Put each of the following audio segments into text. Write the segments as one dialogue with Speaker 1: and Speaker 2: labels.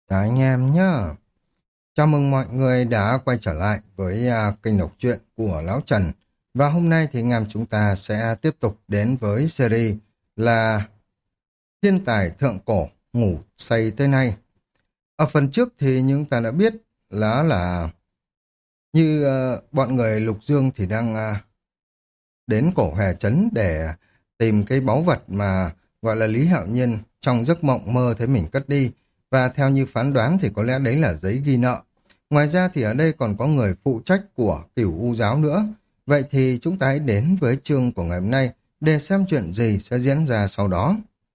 Speaker 1: Chào anh em nhá. Chào mừng mọi người đã quay trở lại với kênh đọc truyện của Lão Trần. Và hôm nay thì anh em chúng ta sẽ tiếp tục đến với series là Thiên tài thượng cổ ngủ say tới nay. Ở phần trước thì chúng ta đã biết là như bọn người Lục Dương thì đang đến cổ Hà Trấn để tìm cái báu vật mà gọi là Lý Hạo Nhiên trong giấc mộng mơ thấy mình cất đi. Và theo như phán đoán thì có lẽ đấy là giấy ghi nợ. Ngoài ra thì ở đây còn có người phụ trách của Cửu U giáo nữa. Vậy thì chúng ta hãy đến với chương của ngày hôm nay để xem chuyện gì sẽ diễn ra sau đó.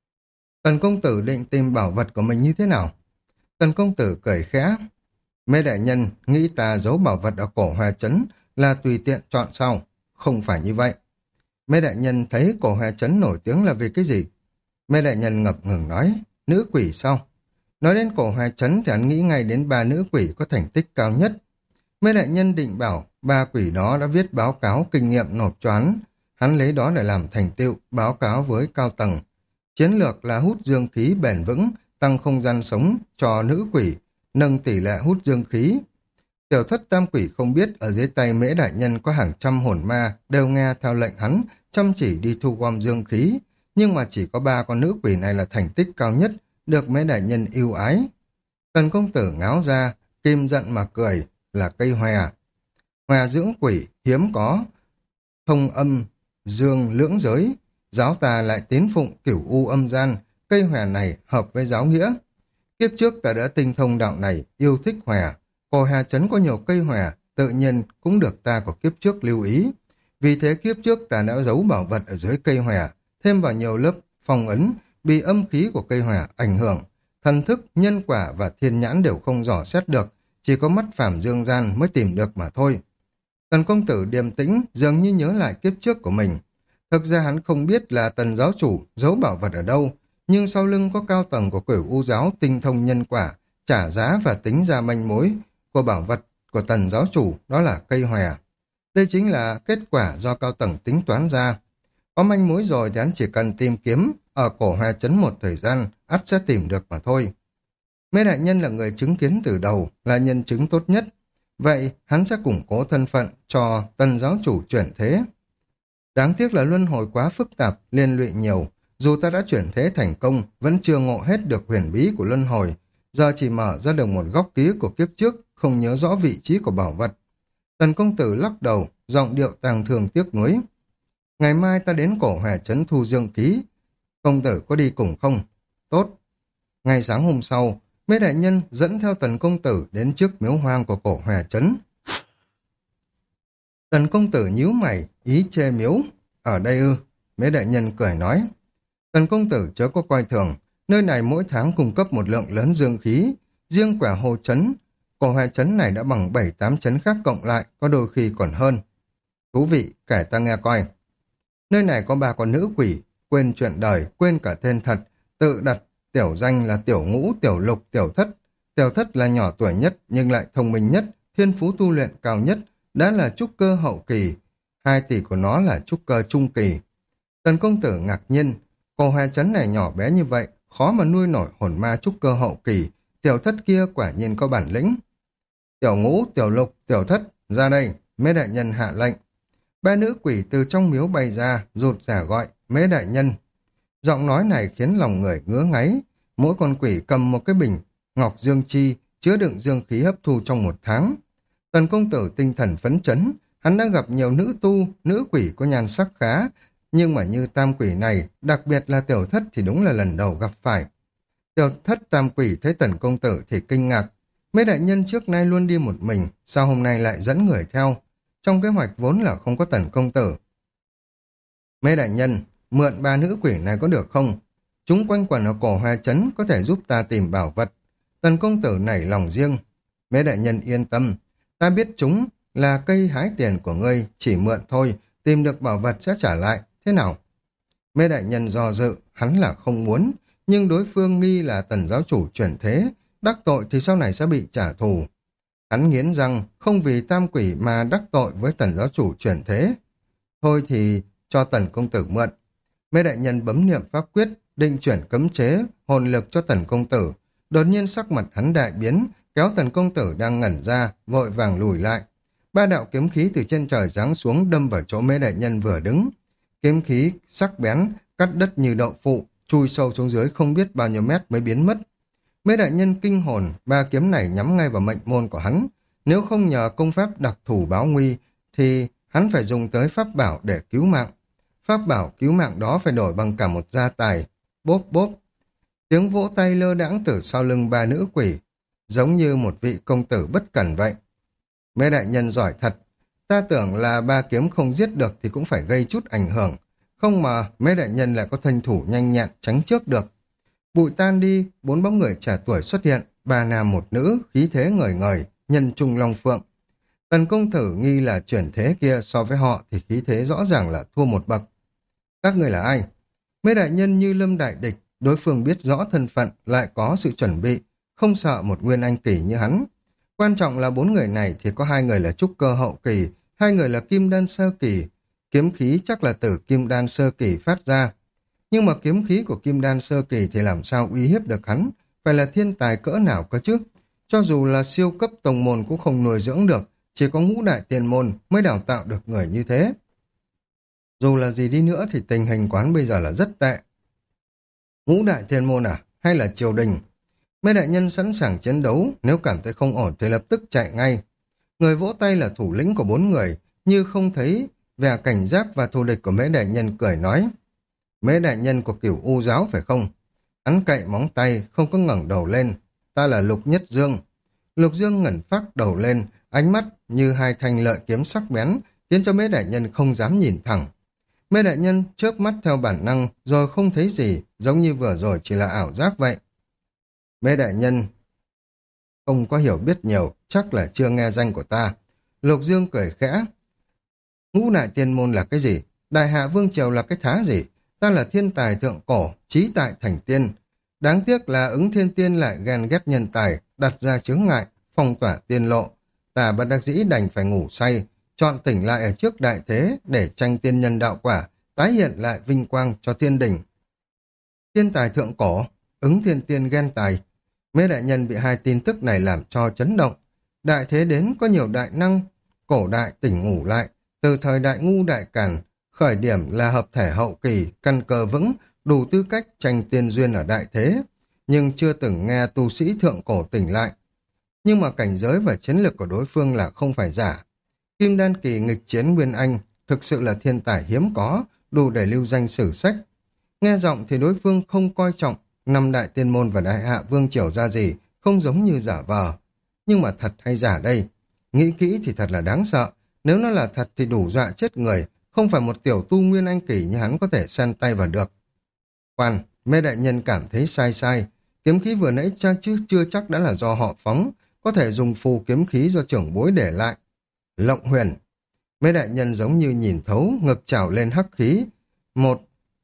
Speaker 1: Tần công tử định tìm bảo vật của mình như thế nào? Tần công tử cười khẽ. Mê đại nhân nghĩ ta giấu bảo vật ở cổ Hoa Trấn là tùy tiện chọn sao? Không phải như vậy. Mê đại nhân thấy cổ Hoa Trấn nổi tiếng là vì cái gì? Mê đại nhân ngập ngừng nói, nữ quỷ sao? Nói đến cổ Hoa Trấn thì hắn nghĩ ngay đến ba nữ quỷ có thành tích cao nhất. Mê đại nhân định bảo ba quỷ đó đã viết báo cáo kinh nghiệm nộp cho hắn lấy đó để làm thành tựu, báo cáo với cao tầng. Chiến lược là hút dương khí bền vững, tăng không gian sống cho nữ quỷ, nâng tỷ lệ hút dương khí. Tiểu thất tam quỷ không biết ở dưới tay mễ đại nhân có hàng trăm hồn ma đều nghe theo lệnh hắn, chăm chỉ đi thu gom dương khí, nhưng mà chỉ có ba con nữ quỷ này là thành tích cao nhất, được mễ đại nhân yêu ái. Tần công tử ngáo ra, kim giận mà cười, là cây hòe. Hòe dưỡng quỷ, hiếm có, thông âm, dương lưỡng giới, giáo ta lại tín phụng cửu u âm gian, cây hòe này hợp với giáo nghĩa. Kiếp trước ta đã tinh thông đạo này, yêu thích hòe. Cổ Hà Trấn có nhiều cây hòe, tự nhiên cũng được ta của kiếp trước lưu ý. Vì thế kiếp trước ta đã giấu bảo vật ở dưới cây hòe, thêm vào nhiều lớp phong ấn, bị âm khí của cây hòe ảnh hưởng. Thần thức, nhân quả và thiên nhãn đều không dò xét được, chỉ có mắt phàm dương gian mới tìm được mà thôi. Tần công tử điềm tĩnh, dường như nhớ lại kiếp trước của mình. Thực ra hắn không biết là tần giáo chủ giấu bảo vật ở đâu, nhưng sau lưng có cao tầng của Cửu U giáo tinh thông nhân quả, trả giá và tính ra manh mối của bảo vật của tần giáo chủ, đó là cây hòe. Đây chính là kết quả do cao tầng tính toán ra. Có manh mối rồi thì hắn chỉ cần tìm kiếm ở cổ Hoa Trấn một thời gian, ắt sẽ tìm được mà thôi. Mê đại nhân là người chứng kiến từ đầu, là nhân chứng tốt nhất. Vậy hắn sẽ củng cố thân phận cho tần giáo chủ chuyển thế. Đáng tiếc là luân hồi quá phức tạp, liên lụy nhiều. Dù ta đã chuyển thế thành công, vẫn chưa ngộ hết được huyền bí của luân hồi. Giờ chỉ mở ra được một góc ký của kiếp trước, không nhớ rõ vị trí của bảo vật. Tần công tử lắc đầu, giọng điệu tàng thường tiếc nuối. Ngày mai ta đến cổ Hà Trấn thu dương ký. Công tử có đi cùng không? Tốt. Ngày sáng hôm sau, Mê đại nhân dẫn theo tần công tử đến trước miếu hoang của cổ Hà Trấn. Tần công tử nhíu mày, ý chê miếu. Ở đây ư? Mê đại nhân cười nói. Tần công tử chớ có coi thường, nơi này mỗi tháng cung cấp một lượng lớn dương khí. Riêng quả hồ trấn, cổ Hà Trấn này đã bằng 7-8 trấn khác cộng lại, có đôi khi còn hơn. Thú vị, kể ta nghe coi. Nơi này có ba con nữ quỷ, quên chuyện đời, quên cả tên thật, tự đặt tiểu danh là tiểu ngũ, tiểu lục, tiểu thất. Tiểu thất là nhỏ tuổi nhất nhưng lại thông minh nhất, thiên phú tu luyện cao nhất, đã là trúc cơ hậu kỳ. 2 tỷ của nó là trúc cơ trung kỳ. Tần công tử ngạc nhiên, cổ Hà Trấn này nhỏ bé như vậy, khó mà nuôi nổi hồn ma trúc cơ hậu kỳ, tiểu thất kia quả nhiên có bản lĩnh. Tiểu ngũ, tiểu lục, tiểu thất, ra đây, Mê đại nhân hạ lệnh. Ba nữ quỷ từ trong miếu bay ra, rụt rả gọi, Mê đại nhân. Giọng nói này khiến lòng người ngứa ngáy. Mỗi con quỷ cầm một cái bình ngọc dương chi, chứa đựng dương khí hấp thu trong một tháng. Tần công tử tinh thần phấn chấn, hắn đã gặp nhiều nữ tu, nữ quỷ có nhan sắc khá, nhưng mà như tam quỷ này, đặc biệt là tiểu thất thì đúng là lần đầu gặp phải. Tiểu thất tam quỷ thấy tần công tử thì kinh ngạc. Mấy đại nhân trước nay luôn đi một mình, sao hôm nay lại dẫn người theo? Trong kế hoạch vốn là không có tần công tử. Mấy đại nhân, mượn ba nữ quỷ này có được không? Chúng quanh quẩn ở cổ Hoa Trấn có thể giúp ta tìm bảo vật. Tần công tử nảy lòng riêng. Mấy đại nhân yên tâm, ta biết chúng là cây hái tiền của ngươi, chỉ mượn thôi, tìm được bảo vật sẽ trả lại, thế nào? Mấy đại nhân do dự, hắn là không muốn, nhưng đối phương nghi là tần giáo chủ chuyển thế, đắc tội thì sau này sẽ bị trả thù. Hắn nghiến răng, không vì tam quỷ mà đắc tội với tần giáo chủ chuyển thế. Thôi thì cho tần công tử mượn. Mấy đại nhân bấm niệm pháp quyết, định chuyển cấm chế, hồn lực cho tần công tử, Đột nhiên sắc mặt hắn đại biến, kéo Tần công tử đang ngẩn ra, vội vàng lùi lại. Ba đạo kiếm khí từ trên trời giáng xuống đâm vào chỗ Mễ đại nhân vừa đứng. Kiếm khí sắc bén, cắt đất như đậu phụ, chui sâu xuống dưới không biết bao nhiêu mét mới biến mất. Mễ đại nhân kinh hồn, ba kiếm này nhắm ngay vào mệnh môn của hắn. Nếu không nhờ công pháp đặc thù báo nguy, thì hắn phải dùng tới pháp bảo để cứu mạng. Pháp bảo cứu mạng đó phải đổi bằng cả một gia tài. Bốp bốp. Tiếng vỗ tay lơ đãng từ sau lưng ba nữ quỷ, giống như một vị công tử bất cẩn vậy. Mễ đại nhân giỏi thật. Ta tưởng là ba kiếm không giết được thì cũng phải gây chút ảnh hưởng. Không mà Mễ đại nhân lại có thân thủ nhanh nhẹn tránh trước được. Bụi tan đi, bốn bóng người trẻ tuổi xuất hiện, ba nam một nữ, khí thế ngời ngời, nhân trung long phượng. Tần công tử nghi là chuyển thế kia, so với họ thì khí thế rõ ràng là thua một bậc. Các người là ai? Mễ đại nhân như lâm đại địch, đối phương biết rõ thân phận, lại có sự chuẩn bị, không sợ một nguyên anh kỳ như hắn. Quan trọng là bốn người này thì có hai người là trúc cơ hậu kỳ, hai người là kim đan sơ kỳ. Kiếm khí chắc là từ kim đan sơ kỳ phát ra. Nhưng mà kiếm khí của kim đan sơ kỳ thì làm sao uy hiếp được hắn, phải là thiên tài cỡ nào cơ chứ. Cho dù là siêu cấp tông môn cũng không nuôi dưỡng được, chỉ có ngũ đại tiền môn mới đào tạo được người như thế. Dù là gì đi nữa thì tình hình quán bây giờ là rất tệ. Ngũ đại thiên môn à? Hay là triều đình? Mấy đại nhân sẵn sàng chiến đấu, nếu cảm thấy không ổn thì lập tức chạy ngay. Người vỗ tay là thủ lĩnh của bốn người, như không thấy vẻ cảnh giác và thù địch của Mễ đại nhân cười nói. Mễ đại nhân của Cửu U giáo phải không? Hắn cậy móng tay, không có ngẩng đầu lên. Ta là Lục Nhất Dương. Lục Dương ngẩng phát đầu lên, ánh mắt như hai thanh lợi kiếm sắc bén, khiến cho Mễ đại nhân không dám nhìn thẳng. Mễ đại nhân chớp mắt theo bản năng, rồi không thấy gì, giống như vừa rồi chỉ là ảo giác vậy. Mễ đại nhân không có hiểu biết nhiều, chắc là chưa nghe danh của ta. Lục Dương cười khẽ. Ngũ đại tiên môn là cái gì? Đại hạ vương triều là cái thá gì? Ta là thiên tài thượng cổ, trí tại thành tiên. Đáng tiếc là ứng thiên tiên lại ghen ghét nhân tài, đặt ra chướng ngại, phong tỏa tiên lộ. Ta bất đắc dĩ đành phải ngủ say, chọn tỉnh lại ở trước đại thế để tranh tiên nhân đạo quả, tái hiện lại vinh quang cho thiên đình. Thiên tài thượng cổ, ứng thiên tiên ghen tài. Mễ đại nhân bị hai tin tức này làm cho chấn động. Đại thế đến có nhiều đại năng, cổ đại tỉnh ngủ lại, từ thời đại ngu đại càn, khởi điểm là hợp thể hậu kỳ, căn cơ vững, đủ tư cách tranh tiên duyên ở đại thế, nhưng chưa từng nghe tu sĩ thượng cổ tỉnh lại. Nhưng mà cảnh giới và chiến lược của đối phương là không phải giả. Kim đan kỳ nghịch chiến Nguyên Anh thực sự là thiên tài hiếm có, đủ để lưu danh sử sách. Nghe giọng thì đối phương không coi trọng năm đại tiên môn và đại hạ vương triều ra gì, không giống như giả vờ. Nhưng mà thật hay giả đây? Nghĩ kỹ thì thật là đáng sợ. Nếu nó là thật thì đủ dọa chết người, không phải một tiểu tu Nguyên Anh kỳ như hắn có thể xen tay vào được. Khoan, Mê đại nhân cảm thấy sai sai. Kiếm khí vừa nãy chưa chắc đã là do họ phóng, có thể dùng phù kiếm khí do trưởng bối để lại. Lộng huyền. Mê đại nhân giống như nhìn thấu, ngực trào lên hắc khí. Một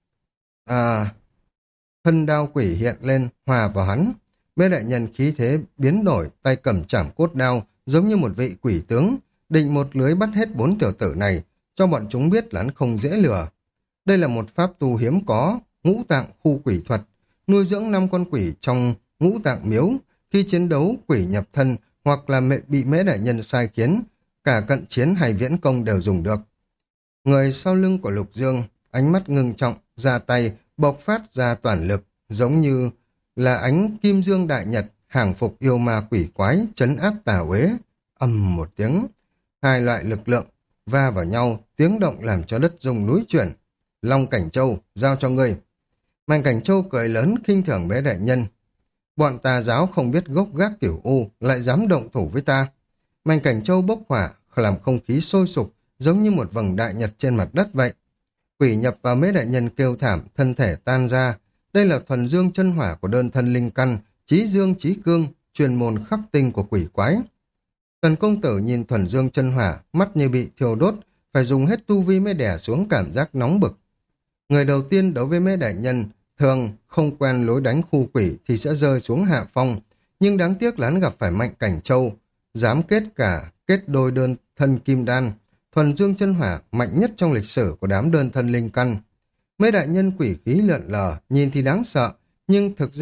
Speaker 1: thân đao quỷ hiện lên, hòa vào hắn. Mê đại nhân khí thế biến đổi, tay cầm chảm cốt đao, giống như một vị quỷ tướng, định một lưới bắt hết bốn tiểu tử này, cho bọn chúng biết là hắn không dễ lừa. Đây là một pháp tu hiếm có, ngũ tạng khu quỷ thuật, nuôi dưỡng 5 con quỷ trong ngũ tạng miếu. Khi chiến đấu, quỷ nhập thân hoặc là bị Mễ đại nhân sai khiến, cả cận chiến hay viễn công đều dùng được. Người sau lưng của Lục Dương, ánh mắt ngưng trọng, ra tay, bộc phát ra toàn lực, giống như là ánh kim dương đại nhật, hàng phục yêu ma quỷ quái, trấn áp tà uế. Ầm một tiếng, hai loại lực lượng va vào nhau, tiếng động làm cho đất rung núi chuyển. Long Cảnh Châu, giao cho ngươi. Mạnh Cảnh Châu cười lớn khinh thường Mễ đại nhân. Bọn tà giáo không biết gốc gác Cửu U, lại dám động thủ với ta. Mạnh Cảnh Châu bốc hỏa, làm không khí sôi sục, giống như một vầng đại nhật trên mặt đất vậy. Quỷ nhập vào Mễ đại nhân kêu thảm, thân thể tan ra. Đây là thuần dương chân hỏa của đơn thân linh căn, chí dương chí cương, chuyên môn khắc tinh của quỷ quái. Tần công tử nhìn thuần dương chân hỏa, mắt như bị thiêu đốt, phải dùng hết tu vi mới đè xuống cảm giác nóng bực. Người đầu tiên đối với Mễ đại nhân, thường không quen lối đánh khu quỷ thì sẽ rơi xuống hạ phong, nhưng đáng tiếc là hắn gặp phải Mạnh Cảnh Châu, dám kết đôi đơn thân kim đan, thuần dương chân hỏa mạnh nhất trong lịch sử của đám đơn thân linh căn. Mễ đại nhân quỷ khí lượn lờ, nhìn thì đáng sợ, nhưng thực ra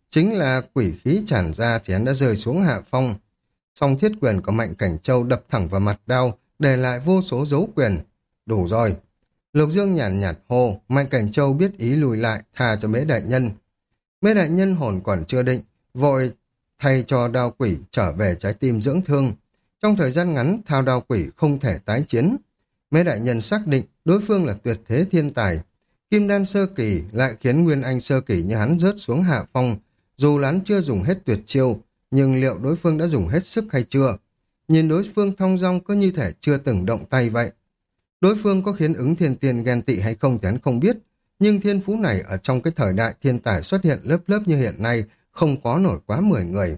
Speaker 1: Chính là quỷ khí tràn ra thì hắn đã rơi xuống hạ phong. Song thiết quyền của Mạnh Cảnh Châu đập thẳng vào mặt đao, để lại vô số dấu quyền. Đủ rồi. Lục Dương nhàn nhạt hô, Mạnh Cảnh Châu biết ý lùi lại, tha cho Mễ đại nhân. Mễ đại nhân hồn còn chưa định, vội thay cho đao quỷ trở về trái tim dưỡng thương. Trong thời gian ngắn, thao đao quỷ không thể tái chiến. Mễ đại nhân xác định đối phương là tuyệt thế thiên tài. Kim đan sơ kỳ lại khiến Nguyên Anh sơ kỳ như hắn rớt xuống hạ phong. Dù hắn chưa dùng hết tuyệt chiêu, nhưng liệu đối phương đã dùng hết sức hay chưa? Nhìn đối phương thong dong có như thể chưa từng động tay vậy. Đối phương có khiến ứng thiên tiên ghen tị hay không thì hắn không biết, nhưng thiên phú này ở trong cái thời đại thiên tài xuất hiện lớp lớp như hiện nay không có nổi quá 10 người.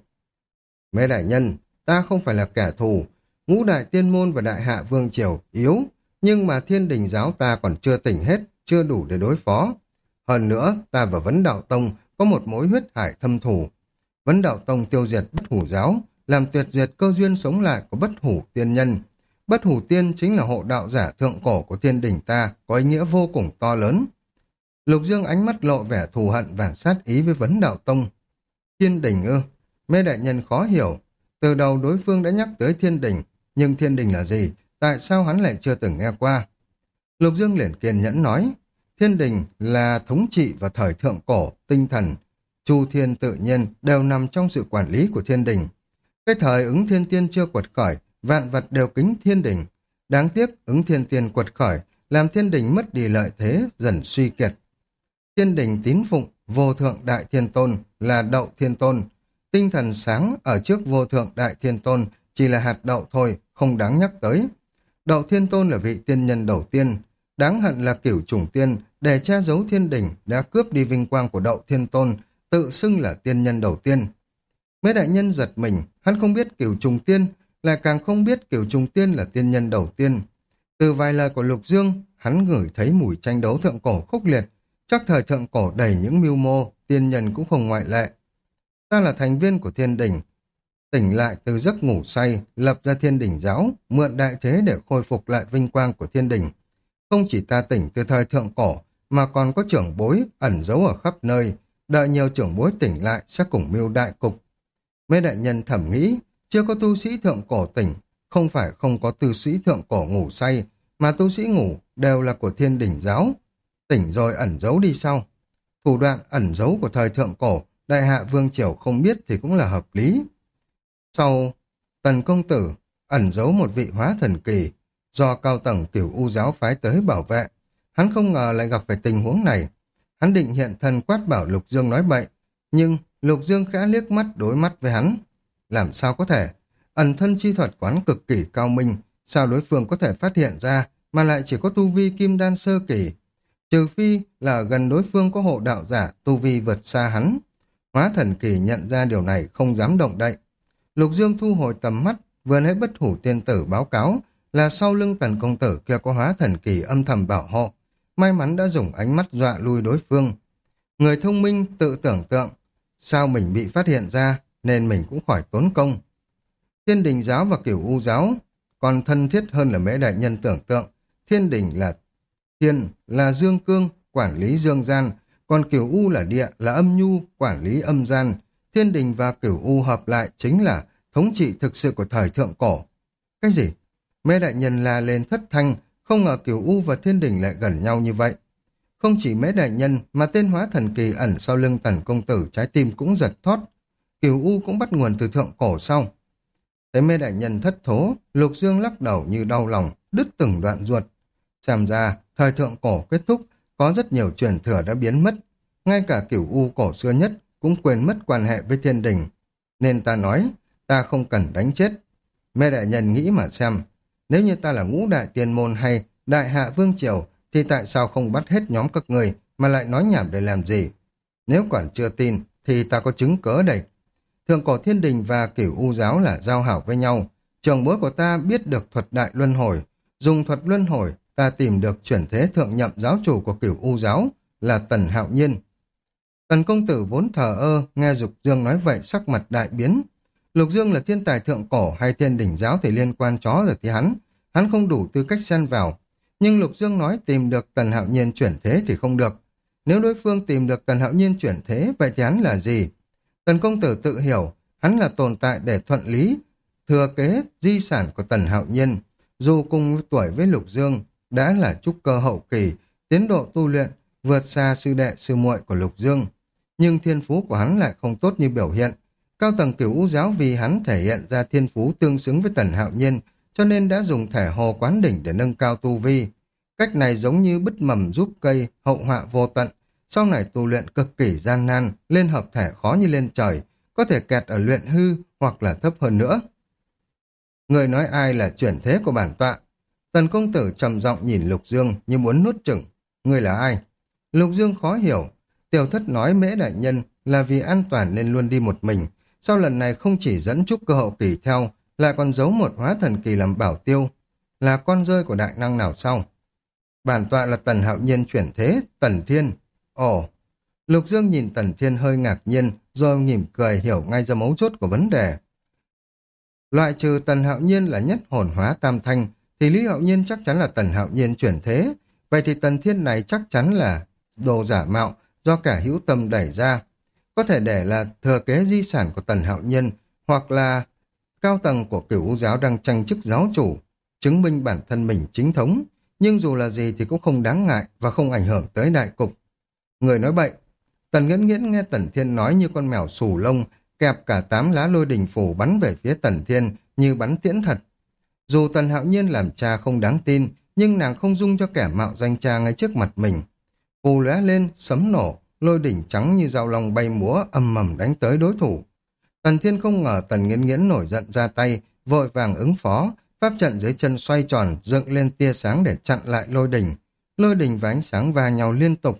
Speaker 1: Mễ đại nhân, ta không phải là kẻ thù, ngũ đại tiên môn và đại hạ vương triều yếu, nhưng mà thiên đình giáo ta còn chưa tỉnh hết, chưa đủ để đối phó. Hơn nữa, ta và Vấn Đạo Tông có một mối huyết hải thâm thù. Vấn Đạo Tông tiêu diệt Bất Hủ giáo, làm tuyệt diệt cơ duyên sống lại của Bất Hủ tiên nhân. Bất Hủ tiên chính là hộ đạo giả thượng cổ của thiên đình ta, có ý nghĩa vô cùng to lớn. Lục Dương ánh mắt lộ vẻ thù hận và sát ý với Vấn Đạo Tông. Thiên đình ư? Mê đại nhân khó hiểu. Từ đầu đối phương đã nhắc tới thiên đình, nhưng thiên đình là gì? Tại sao hắn lại chưa từng nghe qua? Lục Dương liền kiên nhẫn nói, thiên đình là thống trị vào thời thượng cổ, tinh thần, chu thiên tự nhiên đều nằm trong sự quản lý của thiên đình. Cái thời ứng thiên tiên chưa quật khởi, vạn vật đều kính thiên đình. Đáng tiếc ứng thiên tiên quật khởi, làm thiên đình mất đi lợi thế, dần suy kiệt. Thiên đình tín phụng, vô thượng đại thiên tôn là đậu thiên tôn. Tinh thần sáng ở trước vô thượng đại thiên tôn chỉ là hạt đậu thôi, không đáng nhắc tới. Đậu thiên tôn là vị tiên nhân đầu tiên. Đáng hận là Cửu Trùng Tiên để che giấu thiên đình đã cướp đi vinh quang của đậu thiên tôn, tự xưng là tiên nhân đầu tiên. Mấy đại nhân giật mình, hắn không biết Cửu Trùng Tiên, lại càng không biết Cửu Trùng Tiên là tiên nhân đầu tiên. Từ vài lời của Lục Dương, hắn ngửi thấy mùi tranh đấu thượng cổ khốc liệt, chắc thời thượng cổ đầy những mưu mô, tiên nhân cũng không ngoại lệ. Ta là thành viên của thiên đình, tỉnh lại từ giấc ngủ say, lập ra thiên đình giáo, mượn đại thế để khôi phục lại vinh quang của thiên đình. Không chỉ ta tỉnh từ thời thượng cổ, mà còn có trưởng bối ẩn giấu ở khắp nơi, đợi nhiều trưởng bối tỉnh lại sẽ cùng mưu đại cục. Mấy đại nhân thẩm nghĩ, chưa có tu sĩ thượng cổ tỉnh, không phải không có tu sĩ thượng cổ ngủ say, mà tu sĩ ngủ đều là của thiên đình giáo. Tỉnh rồi ẩn giấu đi sau. Thủ đoạn ẩn giấu của thời thượng cổ, đại hạ vương triều không biết thì cũng là hợp lý. Sau, Tần công tử ẩn giấu một vị hóa thần kỳ, do cao tầng Cửu U giáo phái tới bảo vệ. Hắn không ngờ lại gặp phải tình huống này. Hắn định hiện thân quát bảo Lục Dương nói bậy, nhưng Lục Dương khẽ liếc mắt đối mắt với hắn. Làm sao có thể? Ẩn thân chi thuật quán cực kỳ cao minh, sao đối phương có thể phát hiện ra mà lại chỉ có tu vi kim đan sơ kỳ? Trừ phi là gần đối phương có hộ đạo giả tu vi vượt xa hắn. Hóa thần kỳ nhận ra điều này không dám động đậy. Lục Dương thu hồi tầm mắt, vừa nãy Bất Hủ tiên tử báo cáo là sau lưng Tần công tử kia có hóa thần kỳ âm thầm bảo hộ. May mắn đã dùng ánh mắt dọa lui đối phương. Người thông minh tự tưởng tượng, sao mình bị phát hiện ra nên mình cũng khỏi tốn công. Thiên đình giáo và Cửu U giáo còn thân thiết hơn là Mễ đại nhân tưởng tượng. Thiên đình là thiên, là dương cương, quản lý dương gian, còn Cửu U là địa, là âm nhu, quản lý âm gian. Thiên đình và Cửu U hợp lại chính là thống trị thực sự của thời thượng cổ. Cái gì? Mễ đại nhân la lên thất thanh, không ngờ Cửu U và thiên đình lại gần nhau như vậy. Không chỉ Mễ đại nhân mà tên hóa thần kỳ ẩn sau lưng Tần công tử trái tim cũng giật thót. Cửu U cũng bắt nguồn từ thượng cổ sau. Thấy Mễ đại nhân thất thố, Lục Dương lắc đầu như đau lòng, đứt từng đoạn ruột. Xem ra, thời thượng cổ kết thúc, có rất nhiều truyền thừa đã biến mất. Ngay cả Cửu U cổ xưa nhất cũng quên mất quan hệ với thiên đình. Nên ta nói, ta không cần đánh chết. Mễ đại nhân nghĩ mà xem, nếu như ta là ngũ đại tiên môn hay đại hạ vương triều, thì tại sao không bắt hết nhóm các người mà lại nói nhảm để làm gì? Nếu còn chưa tin, thì ta có chứng cớ đây. Thượng cổ thiên đình và Cửu U giáo là giao hảo với nhau. Trưởng bối của ta biết được thuật đại luân hồi. Dùng thuật luân hồi, ta tìm được chuyển thế thượng nhậm giáo chủ của Cửu U giáo là Tần Hạo Nhiên. Tần công tử vốn thờ ơ, nghe Lục Dương nói vậy sắc mặt đại biến. Lục Dương là thiên tài thượng cổ hay thiên đỉnh giáo thì liên quan chó rồi thì hắn không đủ tư cách xen vào. Nhưng Lục Dương nói tìm được Tần Hạo Nhiên chuyển thế thì không được. Nếu đối phương tìm được Tần Hạo Nhiên chuyển thế, vậy thì hắn là gì? Tần công tử tự hiểu, hắn là tồn tại để thuận lý, thừa kế di sản của Tần Hạo Nhiên. Dù cùng tuổi với Lục Dương, đã là trúc cơ hậu kỳ, tiến độ tu luyện vượt xa sư đệ sư muội của Lục Dương. Nhưng thiên phú của hắn lại không tốt như biểu hiện. Cao tầng Cửu U giáo vì hắn thể hiện ra thiên phú tương xứng với Tần Hạo Nhiên, cho nên đã dùng thể hồ quán đỉnh để nâng cao tu vi. Cách này giống như bứt mầm giúp cây, hậu họa vô tận. Sau này tu luyện cực kỳ gian nan, lên hợp thể khó như lên trời, có thể kẹt ở luyện hư hoặc là thấp hơn nữa. Người nói ai là chuyển thế của bản tọa? Tần công tử trầm giọng nhìn Lục Dương như muốn nuốt chửng. Người là ai? Lục Dương khó hiểu. Tiểu thất nói Mễ đại nhân là vì an toàn nên luôn đi một mình. Sau lần này không chỉ dẫn trúc cơ hậu kỳ theo, lại còn giấu một hóa thần kỳ làm bảo tiêu. Là con rơi của đại năng nào sau? Bản tọa là Tần Hạo Nhiên chuyển thế, Tần Thiên. Ồ, Lục Dương nhìn Tần Thiên hơi ngạc nhiên, rồi mỉm cười hiểu ngay ra mấu chốt của vấn đề. Loại trừ Tần Hạo Nhiên là nhất hồn hóa tam thanh, thì Lý Hạo Nhiên chắc chắn là Tần Hạo Nhiên chuyển thế. Vậy thì Tần Thiên này chắc chắn là đồ giả mạo do cả hữu tâm đẩy ra. Có thể để là thừa kế di sản của Tần Hạo Nhiên, hoặc là cao tầng của Cửu U giáo đang tranh chức giáo chủ, chứng minh bản thân mình chính thống. Nhưng dù là gì thì cũng không đáng ngại và không ảnh hưởng tới đại cục. Người nói bậy. Tần Nghiễn Nghiễn nghe Tần Thiên nói như con mèo xù lông, kẹp cả 8 lá lôi đình phủ bắn về phía Tần Thiên như bắn tiễn thật. Dù Tần Hạo Nhiên làm cha không đáng tin, nhưng nàng không dung cho kẻ mạo danh cha ngay trước mặt mình. Phù lóe lên, sấm nổ, lôi đỉnh trắng như dao long bay múa ầm ầm đánh tới đối thủ. Tần Thiên không ngờ Tần Nghiễn Nghiễn nổi giận ra tay, vội vàng ứng phó, pháp trận dưới chân xoay tròn, dựng lên tia sáng để chặn lại lôi đỉnh. Lôi đỉnh và ánh sáng va nhau liên tục.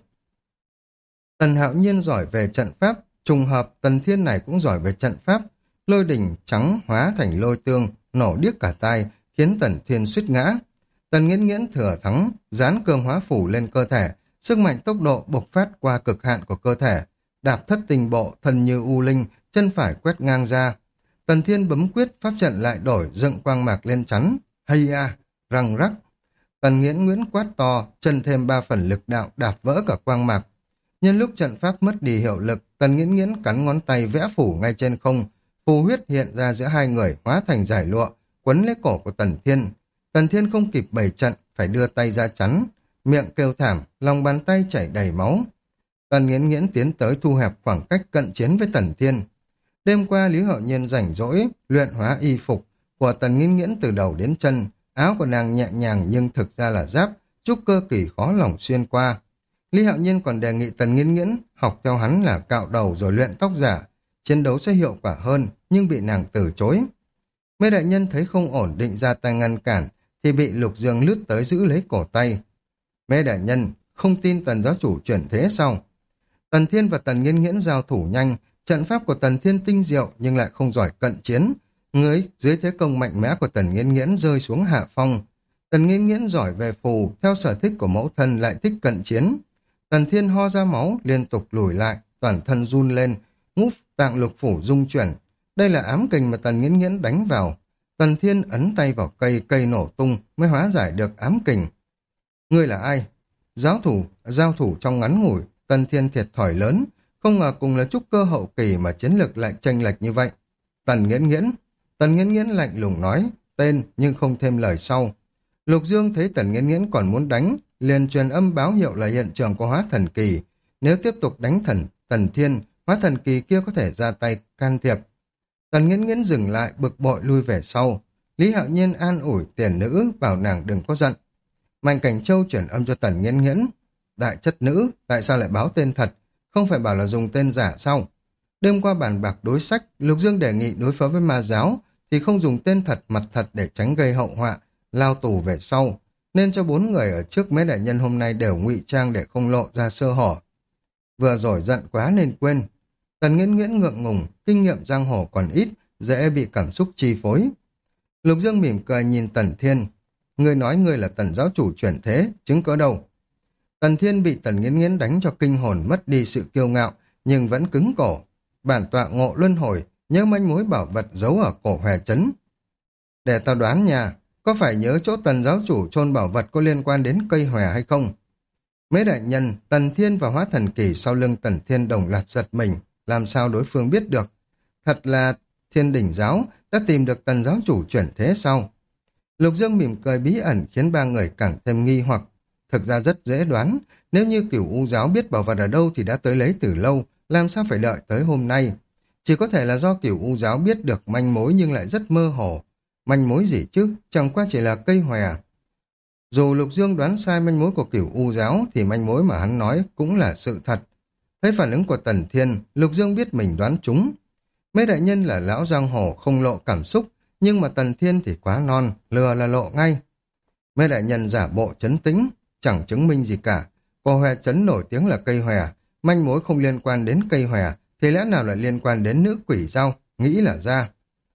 Speaker 1: Tần Hạo Nhiên giỏi về trận pháp, trùng hợp Tần Thiên này cũng giỏi về trận pháp. Lôi đỉnh trắng hóa thành lôi tương, nổ điếc cả tai, khiến Tần Thiên suýt ngã. Tần Nghiễn Nghiễn thừa thắng, dán cường hóa phủ lên cơ thể, sức mạnh tốc độ bộc phát qua cực hạn của cơ thể. Đạp thất tình bộ, thần như u linh, chân phải quét ngang ra. Tần Thiên bấm quyết, pháp trận lại đổi, dựng quang mạc lên chắn. Hay à, răng rắc. Tần Nghiễn Nghiễn quát to, chân thêm 3 phần lực đạo đạp vỡ cả quang mạc. Nhân lúc trận pháp mất đi hiệu lực, Tần Nghiễn Nghiễn cắn ngón tay vẽ phủ ngay trên không. Phù huyết hiện ra giữa hai người hóa thành giải lụa, quấn lấy cổ của Tần Thiên. Tần Thiên không kịp bày trận, phải đưa tay ra chắn. Miệng kêu thảm, lòng bàn tay chảy đầy máu. Tần Nghiễn Nghiễn tiến tới thu hẹp khoảng cách cận chiến với Tần Thiên. Đêm qua Lý Hạo Nhiên rảnh rỗi, luyện hóa y phục của Tần Nghiễn Nghiễn từ đầu đến chân. Áo của nàng nhẹ nhàng nhưng thực ra là giáp, trúc cơ kỳ khó lòng xuyên qua. Lý Hạo Nhiên còn đề nghị Tần Nghiễn Nghiễn học theo hắn là cạo đầu rồi luyện tóc giả, chiến đấu sẽ hiệu quả hơn, nhưng bị nàng từ chối. Mấy đại nhân thấy không ổn định ra tay ngăn cản, thì bị Lục Dương lướt tới giữ lấy cổ tay. Mấy đại nhân, không tin Tần giáo chủ chuyển thế sao? Tần Thiên và Tần Nghiễn Nghiễn giao thủ nhanh, trận pháp của Tần Thiên tinh diệu nhưng lại không giỏi cận chiến. Người dưới thế công mạnh mẽ của Tần Nghiễn Nghiễn rơi xuống hạ phong. Tần Nghiễn Nghiễn giỏi về phù, theo sở thích của mẫu thân lại thích cận chiến. Tần Thiên ho ra máu, liên tục lùi lại, toàn thân run lên, ngũ tạng lục phủ rung chuyển. Đây là ám kình mà Tần Nghiễn Nghiễn đánh vào. Tần Thiên ấn tay vào cây, cây nổ tung mới hóa giải được ám kình. Ngươi là ai? Giao thủ trong ngắn ngủi, Tần Thiên thiệt thòi lớn, không ngờ cùng là trúc cơ hậu kỳ mà chiến lực lại chênh lệch như vậy. Tần Nghiễn Nghiễn lạnh lùng nói, tên nhưng không thêm lời sau. Lục Dương thấy Tần Nghiễn Nghiễn còn muốn đánh, liền truyền âm báo hiệu là hiện trường có hóa thần kỳ. Nếu tiếp tục đánh Tần Thiên, hóa thần kỳ kia có thể ra tay can thiệp. Tần Nghiễn Nghiễn dừng lại, bực bội lui về sau. Lý Hạo Nhiên an ủi tiền nữ, bảo nàng đừng có giận. Mạnh Cảnh Châu chuyển âm cho Tần Nghiễn Nghiễn. Đại chất nữ, tại sao lại báo tên thật? Không phải bảo là dùng tên giả sao? Đêm qua bàn bạc đối sách, Lục Dương đề nghị đối phó với ma giáo, thì không dùng tên thật mặt thật để tránh gây hậu họa, lao tù về sau. Nên cho 4 người ở trước mấy đại nhân hôm nay đều ngụy trang để không lộ ra sơ hở. Vừa rồi giận quá nên quên. Tần Nghiễn Nghiễn ngượng ngùng, kinh nghiệm giang hồ còn ít, dễ bị cảm xúc chi phối. Lục Dương mỉm cười nhìn Tần Thiên. Ngươi nói ngươi là Tần giáo chủ chuyển thế, chứng cớ đâu? Tần Thiên bị Tần Nghiễn Nghiễn đánh cho kinh hồn, mất đi sự kiêu ngạo, nhưng vẫn cứng cổ. Bản tọa ngộ luân hồi, nhớ manh mối bảo vật giấu ở cổ Hòe Trấn. Để tao đoán nha, có phải nhớ chỗ Tần giáo chủ chôn bảo vật có liên quan đến cây hòe hay không? Mấy đại nhân, Tần Thiên và hóa thần kỳ sau lưng Tần Thiên đồng loạt giật mình. làm sao đối phương biết được? Thật là Thiên Đình giáo đã tìm được tần giáo chủ chuyển thế sao? Lục Dương mỉm cười bí ẩn khiến ba người càng thêm nghi hoặc. Thực ra rất dễ đoán, nếu như Cửu U giáo biết bảo vật ở đâu thì đã tới lấy từ lâu, làm sao phải đợi tới hôm nay? Chỉ có thể là do Cửu U giáo biết được manh mối nhưng lại rất mơ hồ. Manh mối gì chứ, chẳng qua chỉ là cây hòe. Dù Lục Dương đoán sai manh mối của Cửu U giáo thì manh mối mà hắn nói cũng là sự thật. Thấy phản ứng của Tần Thiên, Lục Dương biết mình đoán trúng. Mấy đại nhân là lão giang hồ không lộ cảm xúc, nhưng mà Tần Thiên thì quá non, lừa là lộ ngay. Mấy đại nhân giả bộ trấn tĩnh, chẳng chứng minh gì cả. Cô hòe trấn nổi tiếng là cây hòe, manh mối không liên quan đến cây hòe, thì lẽ nào lại liên quan đến nữ quỷ sao? Nghĩ là ra.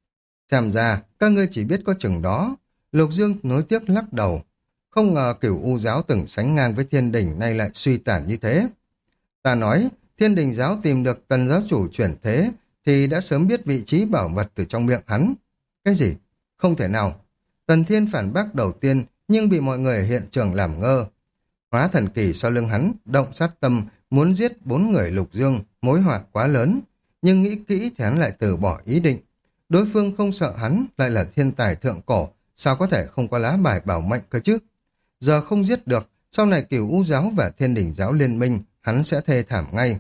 Speaker 1: Xem ra, các ngươi chỉ biết có chừng đó. Lục Dương nối tiếc lắc đầu. Không ngờ Cửu U giáo từng sánh ngang với Thiên Đình nay lại suy tàn như thế. Ta nói, Thiên Đình giáo tìm được tần giáo chủ chuyển thế, thì đã sớm biết vị trí bảo vật từ trong miệng hắn. Cái gì? Không thể nào. Tần Thiên phản bác đầu tiên, nhưng bị mọi người ở hiện trường làm ngơ. Hóa thần kỳ sau lưng hắn, động sát tâm, muốn giết 4 người Lục Dương, mối họa quá lớn. Nhưng nghĩ kỹ thì hắn lại từ bỏ ý định. Đối phương không sợ hắn, lại là thiên tài thượng cổ, sao có thể không có lá bài bảo mệnh cơ chứ? Giờ không giết được, sau này Cửu U giáo và Thiên Đình giáo liên minh, hắn sẽ thê thảm ngay.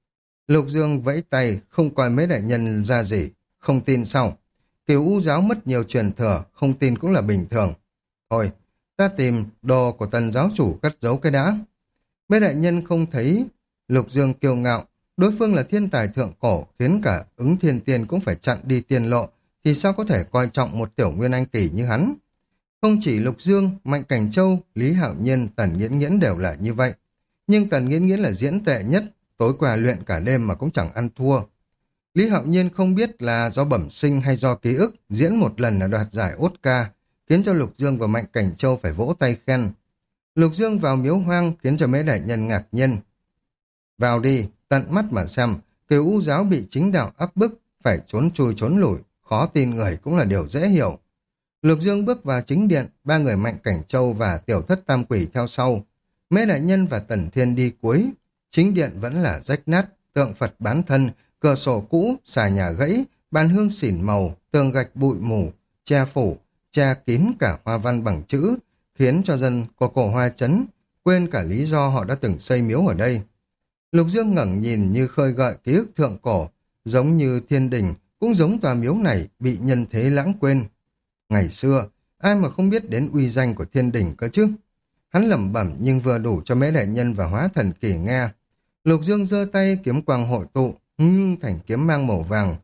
Speaker 1: Lục Dương vẫy tay, không coi mấy đại nhân ra gì, không tin sao? Cửu U giáo mất nhiều truyền thừa, không tin cũng là bình thường. Thôi, ta tìm đồ của tần giáo chủ cất giấu cái đã. Mấy đại nhân không thấy Lục Dương kiêu ngạo, đối phương là thiên tài thượng cổ, khiến cả ứng thiên tiên cũng phải chặn đi tiên lộ, thì sao có thể coi trọng một tiểu nguyên anh kỳ như hắn? Không chỉ Lục Dương, Mạnh Cảnh Châu, Lý Hạo Nhiên, Tần Nghiễn Nghiễn đều là như vậy. Nhưng Tần Nghiễn Nghiễn là diễn tệ nhất, tối qua luyện cả đêm mà cũng chẳng ăn thua. Lý Hạo Nhiên không biết là do bẩm sinh hay do ký ức, diễn một lần là đoạt giải Oscar, khiến cho Lục Dương và Mạnh Cảnh Châu phải vỗ tay khen. Lục Dương vào miếu hoang khiến cho mấy đại nhân ngạc nhiên. Vào đi, tận mắt mà xem, Cửu U giáo bị chính đạo áp bức, phải trốn chui trốn lủi, khó tin người cũng là điều dễ hiểu. Lục Dương bước vào chính điện, ba người Mạnh Cảnh Châu và Tiểu Thất Tam Quỷ theo sau. Mấy đại nhân và Tần Thiên đi cuối. Chính điện vẫn là rách nát, tượng Phật bán thân, cửa sổ cũ, xà nhà gãy, bàn hương xỉn màu, tường gạch bụi mù, che phủ, che kín cả hoa văn bằng chữ, khiến cho dân của cổ Hoa Trấn quên cả lý do họ đã từng xây miếu ở đây. Lục Dương ngẩng nhìn như khơi gợi ký ức thượng cổ, giống như Thiên Đình, cũng giống tòa miếu này bị nhân thế lãng quên. Ngày xưa, ai mà không biết đến uy danh của Thiên Đình cơ chứ? Hắn lẩm bẩm nhưng vừa đủ cho mấy đại nhân và hóa thần kỳ nghe. Lục Dương giơ tay kiếm quang hội tụ, ngưng thành kiếm mang màu vàng.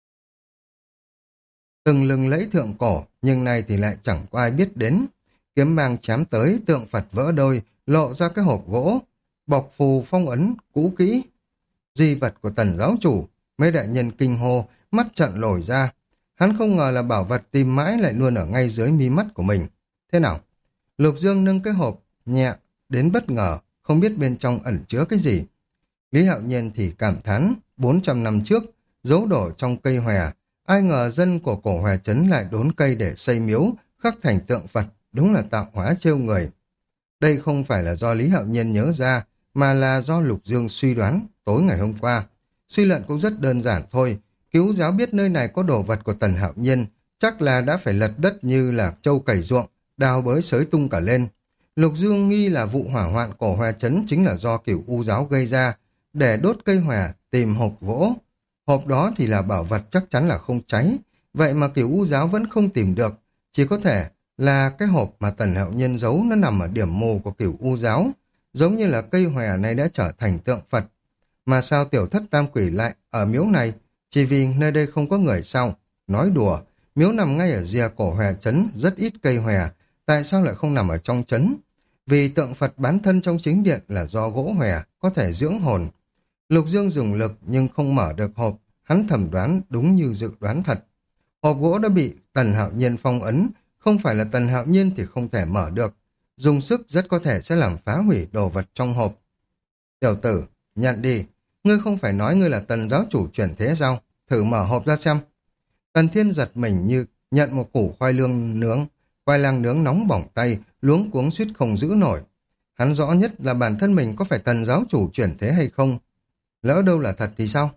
Speaker 1: Từng lừng lẫy thượng cổ, nhưng nay thì lại chẳng có ai biết đến. Kiếm mang chém tới, tượng Phật vỡ đôi, lộ ra cái hộp gỗ, bọc phù phong ấn, cũ kỹ. Di vật của tần giáo chủ, mấy đại nhân kinh hô, mắt trợn lồi ra. Hắn không ngờ là bảo vật tìm mãi lại luôn ở ngay dưới mi mắt của mình. Thế nào? Lục Dương nâng cái hộp, nhẹ, đến bất ngờ, không biết bên trong ẩn chứa cái gì. Lý Hạo Nhiên thì cảm thán, 400 năm trước, giấu đổ trong cây hòe, ai ngờ dân của cổ Hòe Trấn lại đốn cây để xây miếu, khắc thành tượng Phật, đúng là tạo hóa trêu người. Đây không phải là do Lý Hạo Nhiên nhớ ra, mà là do Lục Dương suy đoán tối ngày hôm qua. Suy luận cũng rất đơn giản thôi, Cứu giáo biết nơi này có đồ vật của Tần Hạo Nhiên, chắc là đã phải lật đất như là trâu cày ruộng, đào bới xới tung cả lên. Lục Dương nghi là vụ hỏa hoạn cổ Hòe Trấn chính là do Cửu U giáo gây ra, để đốt cây hòe, tìm hộp gỗ. Hộp đó thì là bảo vật chắc chắn là không cháy, vậy mà Cửu U giáo vẫn không tìm được, chỉ có thể là cái hộp mà Tần Hạo Nhiên giấu nó nằm ở điểm mù của Cửu U giáo, giống như là cây hòe này đã trở thành tượng Phật. Mà sao Tiểu Thất Tam Quỷ lại ở miếu này? Chỉ vì nơi đây không có người sao? Nói đùa, miếu nằm ngay ở rìa cổ Hòe Trấn, rất ít cây hòe, tại sao lại không nằm ở trong trấn? Vì tượng Phật bán thân trong chính điện là do gỗ hòe, có thể dưỡng hồn. Lục Dương dùng lực nhưng không mở được hộp, hắn thẩm đoán đúng như dự đoán thật. Hộp gỗ đã bị Tần Hạo Nhiên phong ấn, không phải là Tần Hạo Nhiên thì không thể mở được. Dùng sức rất có thể sẽ làm phá hủy đồ vật trong hộp. Tiểu tử, nhận đi, ngươi không phải nói ngươi là Tần giáo chủ chuyển thế sao? Thử mở hộp ra xem. Tần Thiên giật mình như nhận một củ khoai lang nướng nóng bỏng tay, luống cuống suýt không giữ nổi. Hắn rõ nhất là bản thân mình có phải Tần giáo chủ chuyển thế hay không. Lỡ đâu là thật thì sao?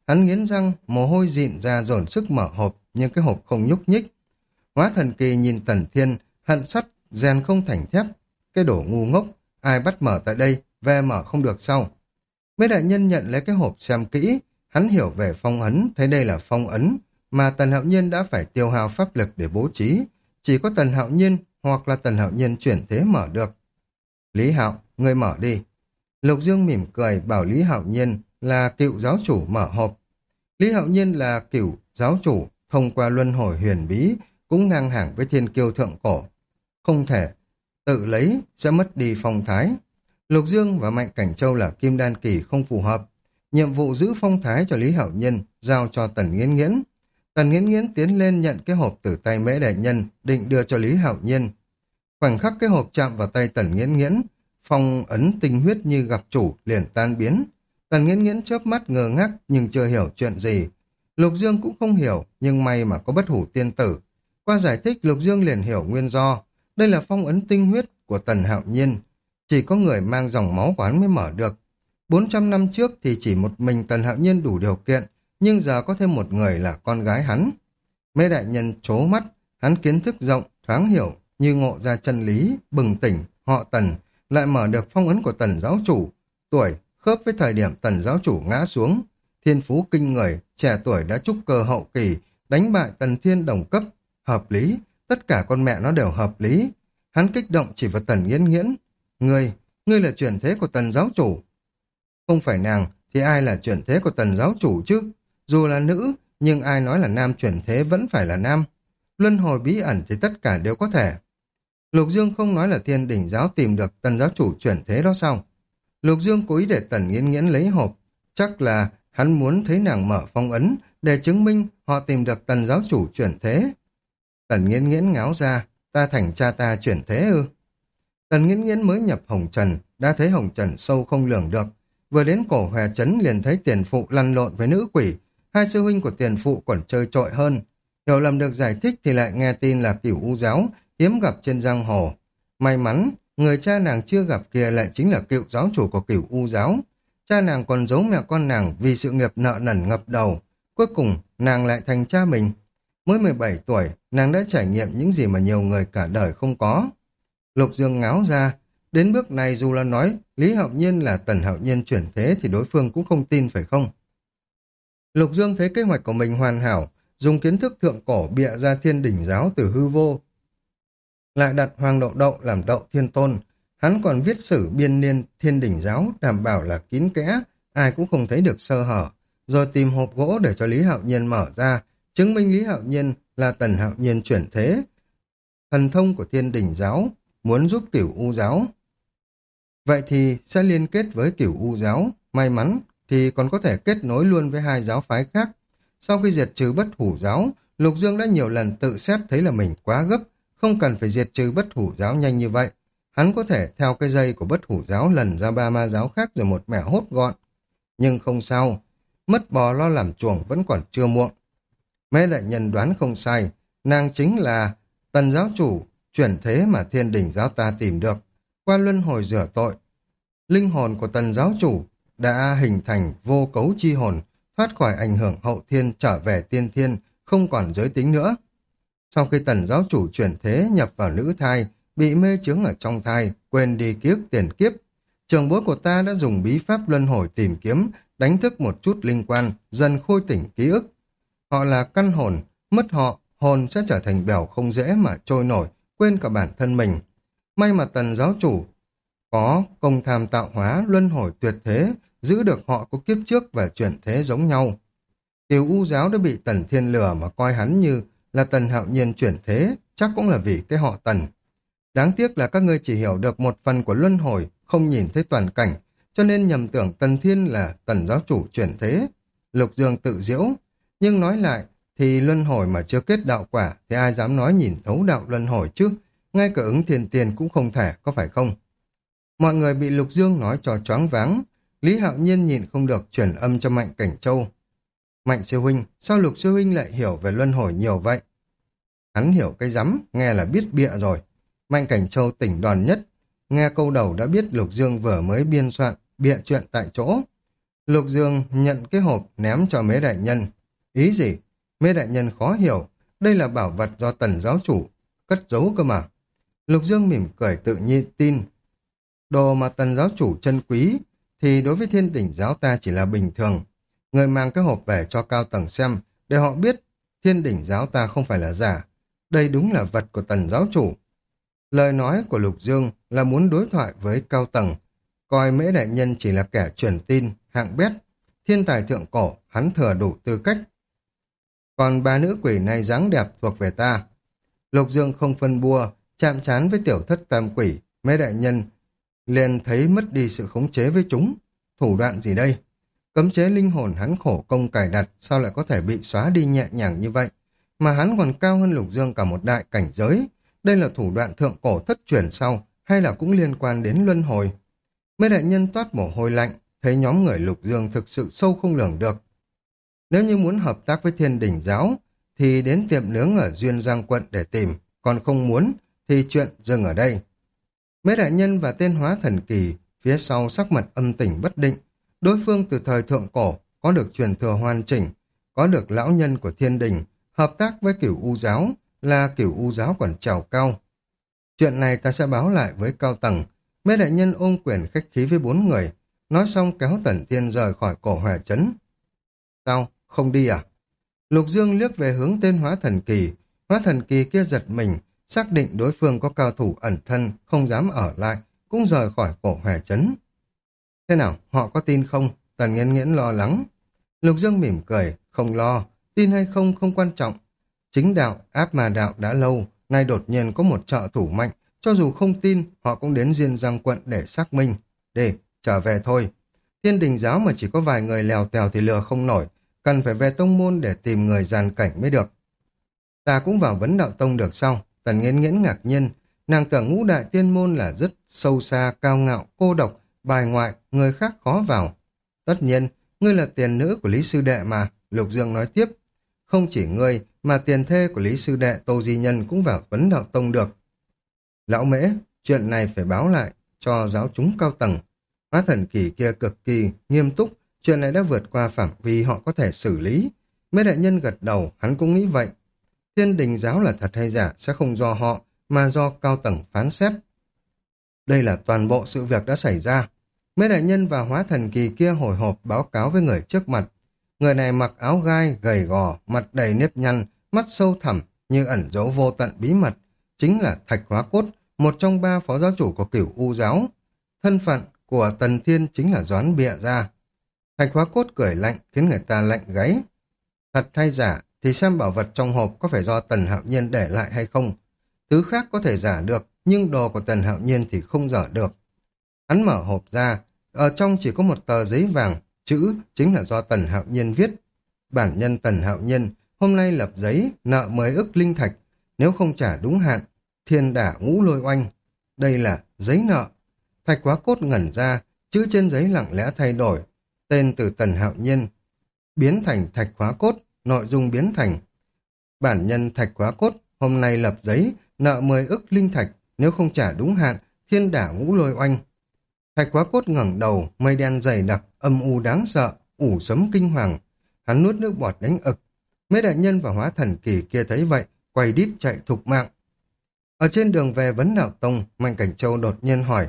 Speaker 1: Hắn nghiến răng, mồ hôi dịn ra dồn sức mở hộp, nhưng cái hộp không nhúc nhích. Hóa thần kỳ nhìn Tần Thiên, hận sắt, rèn không thành thép. Cái đồ ngu ngốc, ai bắt mở tại đây, về mở không được sau. Mấy đại nhân nhận lấy cái hộp xem kỹ, hắn hiểu về phong ấn, thấy đây là phong ấn, mà Tần Hạo Nhiên đã phải tiêu hao pháp lực để bố trí. Chỉ có Tần Hạo Nhiên hoặc là Tần Hạo Nhiên chuyển thế mở được. Lý Hạo, ngươi mở đi. Lục Dương mỉm cười bảo Lý Hạo Nhiên là cựu giáo chủ mở hộp. Lý Hạo Nhiên là cựu giáo chủ, thông qua luân hồi huyền bí, cũng ngang hàng với thiên kiêu thượng cổ. Không thể tự lấy, sẽ mất đi phong thái. Lục Dương và Mạnh Cảnh Châu là kim đan kỳ không phù hợp. Nhiệm vụ giữ phong thái cho Lý Hạo Nhiên giao cho Tần Nghiễn Nghiễn. Tần Nghiễn Nghiễn tiến lên nhận cái hộp từ tay Mễ đại nhân, định đưa cho Lý Hạo Nhiên. Khoảnh khắc cái hộp chạm vào tay Tần Nghiễn Nghiễn, phong ấn tinh huyết như gặp chủ liền tan biến. Tần Nghiễn Nghiễn chớp mắt ngơ ngác nhưng chưa hiểu chuyện gì. Lục Dương cũng không hiểu, nhưng may mà có Bất Hủ Tiên Tử. Qua giải thích, Lục Dương liền hiểu nguyên do. Đây là phong ấn tinh huyết của Tần Hạo Nhiên. Chỉ có người mang dòng máu của hắn mới mở được. 400 năm trước thì chỉ một mình Tần Hạo Nhiên đủ điều kiện, nhưng giờ có thêm một người là con gái hắn. Mễ đại nhân trố mắt, hắn kiến thức rộng, thoáng hiểu, như ngộ ra chân lý, bừng tỉnh, họ Tần, lại mở được phong ấn của Tần giáo chủ. Tuổi khớp với thời điểm Tần giáo chủ ngã xuống. Thiên phú kinh người, trẻ tuổi đã trúc cơ hậu kỳ, đánh bại Tần Thiên đồng cấp. Hợp lý, tất cả con mẹ nó đều hợp lý. Hắn kích động chỉ vào Tần Nghiễn Nghiễn. Ngươi là chuyển thế của Tần giáo chủ. Không phải nàng, thì ai là chuyển thế của Tần giáo chủ chứ? Dù là nữ, nhưng ai nói là nam chuyển thế vẫn phải là nam. Luân hồi bí ẩn thì tất cả đều có thể. Lục Dương không nói là Thiên Đỉnh giáo tìm được Tần giáo chủ chuyển thế đó sao? Lục Dương cố ý để Tần Nghiễn Nghiễn lấy hộp. Chắc là hắn muốn thấy nàng mở phong ấn để chứng minh họ tìm được Tần giáo chủ chuyển thế. Tần Nghiễn Nghiễn ngáo ra, ta thành cha ta chuyển thế ư? Tần Nghiễn Nghiễn mới nhập Hồng Trần, đã thấy Hồng Trần sâu không lường được. Vừa đến cổ Hòe Trấn liền thấy Tiền Phụ lăn lộn với nữ quỷ, hai sư huynh của Tiền Phụ còn chơi trội hơn. Hiểu lầm được giải thích thì lại nghe tin là Cửu U giáo, hiếm gặp trên giang hồ. May mắn, người cha nàng chưa gặp kia lại chính là cựu giáo chủ của Cửu U giáo. Cha nàng còn giấu mẹ con nàng vì sự nghiệp nợ nần ngập đầu. Cuối cùng, nàng lại thành cha mình. Mới 17 tuổi, nàng đã trải nghiệm những gì mà nhiều người cả đời không có. Lục Dương ngáo ra, đến bước này dù là nói Lý Hạo Nhiên là Tần Hạo Nhiên chuyển thế thì đối phương cũng không tin phải không? Lục Dương thấy kế hoạch của mình hoàn hảo, dùng kiến thức thượng cổ bịa ra Thiên Đỉnh giáo từ hư vô. Lại đặt Hoàng Đậu Đậu làm Đậu Thiên Tôn, hắn còn viết sử biên niên Thiên Đỉnh giáo đảm bảo là kín kẽ, ai cũng không thấy được sơ hở, rồi tìm hộp gỗ để cho Lý Hạo Nhiên mở ra, chứng minh Lý Hạo Nhiên là Tần Hạo Nhiên chuyển thế. Thần thông của Thiên Đỉnh giáo muốn giúp Cửu U giáo. Vậy thì sẽ liên kết với Cửu U giáo, may mắn thì còn có thể kết nối luôn với hai giáo phái khác. Sau khi diệt trừ Bất Hủ giáo, Lục Dương đã nhiều lần tự xét thấy là mình quá gấp, không cần phải diệt trừ Bất Hủ giáo nhanh như vậy. Hắn có thể theo cái dây của Bất Hủ giáo lần ra ba ma giáo khác rồi một mẻ hốt gọn. Nhưng không sao, mất bò lo làm chuồng vẫn còn chưa muộn. Mễ đại nhân đoán không sai, nàng chính là Tần giáo chủ, chuyển thế mà Thiên Đỉnh giáo ta tìm được. Qua luân hồi rửa tội, linh hồn của Tần giáo chủ đã hình thành vô cấu chi hồn, thoát khỏi ảnh hưởng hậu thiên trở về tiên thiên, không còn giới tính nữa. Sau khi Tần giáo chủ chuyển thế nhập vào nữ thai, bị mê chướng ở trong thai, quên đi ký ức tiền kiếp, trường bối của ta đã dùng bí pháp luân hồi tìm kiếm, đánh thức một chút linh quan, dần khôi tỉnh ký ức. Họ là căn hồn, mất họ, hồn sẽ trở thành bèo không dễ mà trôi nổi, quên cả bản thân mình. May mà Tần giáo chủ có công tham tạo hóa luân hồi tuyệt thế, giữ được họ có kiếp trước và chuyển thế giống nhau. Cửu U giáo đã bị Tần Thiên lừa mà coi hắn như là Tần Hạo Nhiên chuyển thế, chắc cũng là vì cái họ Tần. Đáng tiếc là các ngươi chỉ hiểu được một phần của luân hồi, không nhìn thấy toàn cảnh, cho nên nhầm tưởng Tần Thiên là Tần giáo chủ chuyển thế. Lục Dương tự giễu, nhưng nói lại thì luân hồi mà chưa kết đạo quả thì ai dám nói nhìn thấu đạo luân hồi chứ, ngay cả ứng thiên tiền cũng không thể, có phải không? Mọi người bị Lục Dương nói cho choáng váng. Lý Hạo Nhiên nhìn không được chuyển âm cho Mạnh Cảnh Châu. Mạnh sư huynh, sao Lục sư huynh lại hiểu về luân hồi nhiều vậy? Hắn hiểu cái rắm, nghe là biết bịa rồi. Mạnh Cảnh Châu tỉnh đòn nhất, nghe câu đầu đã biết Lục Dương vừa mới biên soạn, bịa chuyện tại chỗ. Lục Dương nhận cái hộp ném cho Mễ đại nhân. Ý gì? Mễ đại nhân khó hiểu. Đây là bảo vật do Tần giáo chủ cất giấu cơ mà. Lục Dương mỉm cười tự nhiên tin. Đồ mà Tần giáo chủ trân quý thì đối với Thiên Đỉnh giáo ta chỉ là bình thường. Người mang cái hộp về cho cao tầng xem để họ biết Thiên Đỉnh giáo ta không phải là giả. Đây đúng là vật của Tần giáo chủ. Lời nói của Lục Dương là muốn đối thoại với cao tầng, coi Mễ đại nhân chỉ là kẻ truyền tin, hạng bét, thiên tài thượng cổ, hắn thừa đủ tư cách. Còn ba nữ quỷ này dáng đẹp thuộc về ta. Lục Dương không phân bua, chạm trán với tiểu thất tam quỷ, Mễ đại nhân liền thấy mất đi sự khống chế với chúng. Thủ đoạn gì đây? Cấm chế linh hồn hắn khổ công cài đặt, sao lại có thể bị xóa đi nhẹ nhàng như vậy? Mà hắn còn cao hơn Lục Dương cả một đại cảnh giới. Đây là thủ đoạn thượng cổ thất truyền sau, hay là cũng liên quan đến luân hồi? Mấy đại nhân toát mồ hôi lạnh, thấy nhóm người Lục Dương thực sự sâu không lường được. Nếu như muốn hợp tác với Thiên Đỉnh giáo, thì đến tiệm nướng ở Duyên Giang quận để tìm, còn không muốn, thì chuyện dừng ở đây. Mấy đại nhân và tên hóa thần kỳ, phía sau sắc mặt âm tình bất định. Đối phương từ thời thượng cổ, có được truyền thừa hoàn chỉnh, có được lão nhân của Thiên Đình, hợp tác với Cửu U giáo, là Cửu U giáo còn trèo cao. Chuyện này ta sẽ báo lại với cao tầng. Mấy đại nhân ôm quyền khách khí với bốn người, nói xong kéo Tần Thiên rời khỏi cổ hỏa trấn. Sao, không đi à? Lục Dương liếc về hướng tên hóa thần kỳ kia giật mình, xác định đối phương có cao thủ ẩn thân, không dám ở lại, cũng rời khỏi cổ hỏa trấn. Thế nào, họ có tin không? Tần Nghiễn Nghiễn lo lắng. Lục Dương mỉm cười, không lo, tin hay không không quan trọng. Chính đạo, áp mà đạo đã lâu, nay đột nhiên có một trợ thủ mạnh, cho dù không tin, họ cũng đến Diên Giang quận để xác minh. Để, trở về thôi. Thiên Đình giáo mà chỉ có vài người lèo tèo thì lừa không nổi, cần phải về tông môn để tìm người giàn cảnh mới được. Ta cũng vào vấn đạo tông được sao? Tần Nghiễn Nghiễn ngạc nhiên, nàng tưởng ngũ đại tiên môn là rất sâu xa, cao ngạo, cô độc, bài ngoại, người khác khó vào. Tất nhiên, ngươi là tiền nữ của Lý Sư Đệ mà, Lục Dương nói tiếp. Không chỉ ngươi, mà tiền thê của Lý Sư Đệ Tô Di Nhân cũng vào vấn đạo tông được. Lão Mễ, chuyện này phải báo lại cho giáo chúng cao tầng. Hóa thần kỳ kia cực kỳ nghiêm túc, chuyện này đã vượt qua phạm vi họ có thể xử lý. Mấy đại nhân gật đầu, hắn cũng nghĩ vậy. Thiên Đình giáo là thật hay giả sẽ không do họ, mà do cao tầng phán xét. Đây là toàn bộ sự việc đã xảy ra. Mấy đại nhân và hóa thần kỳ kia hồi hộp báo cáo với người trước mặt. Người này mặc áo gai, gầy gò, mặt đầy nếp nhăn, mắt sâu thẳm như ẩn dấu vô tận bí mật. Chính là Thạch Hóa Cốt, một trong ba phó giáo chủ của Cửu U giáo. Thân phận của Tần Thiên chính là Doãn bịa ra. Thạch Hóa Cốt cười lạnh khiến người ta lạnh gáy. Thật hay giả thì xem bảo vật trong hộp có phải do Tần Hạo Nhiên để lại hay không. Thứ khác có thể giả được, nhưng đồ của Tần Hạo Nhiên thì không dở được. Hắn mở hộp ra, ở trong chỉ có một tờ giấy vàng, chữ chính là do Tần Hạo Nhiên viết. Bản nhân Tần Hạo Nhiên hôm nay lập giấy nợ 10 ức linh thạch, nếu không trả đúng hạn, thiên đả ngũ lôi oanh. Đây là giấy nợ. Thạch Hóa Cốt ngẩn ra, chữ trên giấy lặng lẽ thay đổi, tên từ Tần Hạo Nhiên biến thành Thạch Hóa Cốt, nội dung biến thành bản nhân Thạch Hóa Cốt hôm nay lập giấy nợ 10 ức linh thạch, nếu không trả đúng hạn, thiên đả ngũ lôi oanh. Thạch Hóa Cốt ngẩng đầu, mây đen dày đặc, âm u đáng sợ, ủ sấm kinh hoàng. Hắn nuốt nước bọt đánh ực. Mấy đại nhân và hóa thần kỳ kia thấy vậy, quay đít chạy thục mạng. Ở trên đường về vấn đạo tông, Mạnh Cảnh Châu đột nhiên hỏi.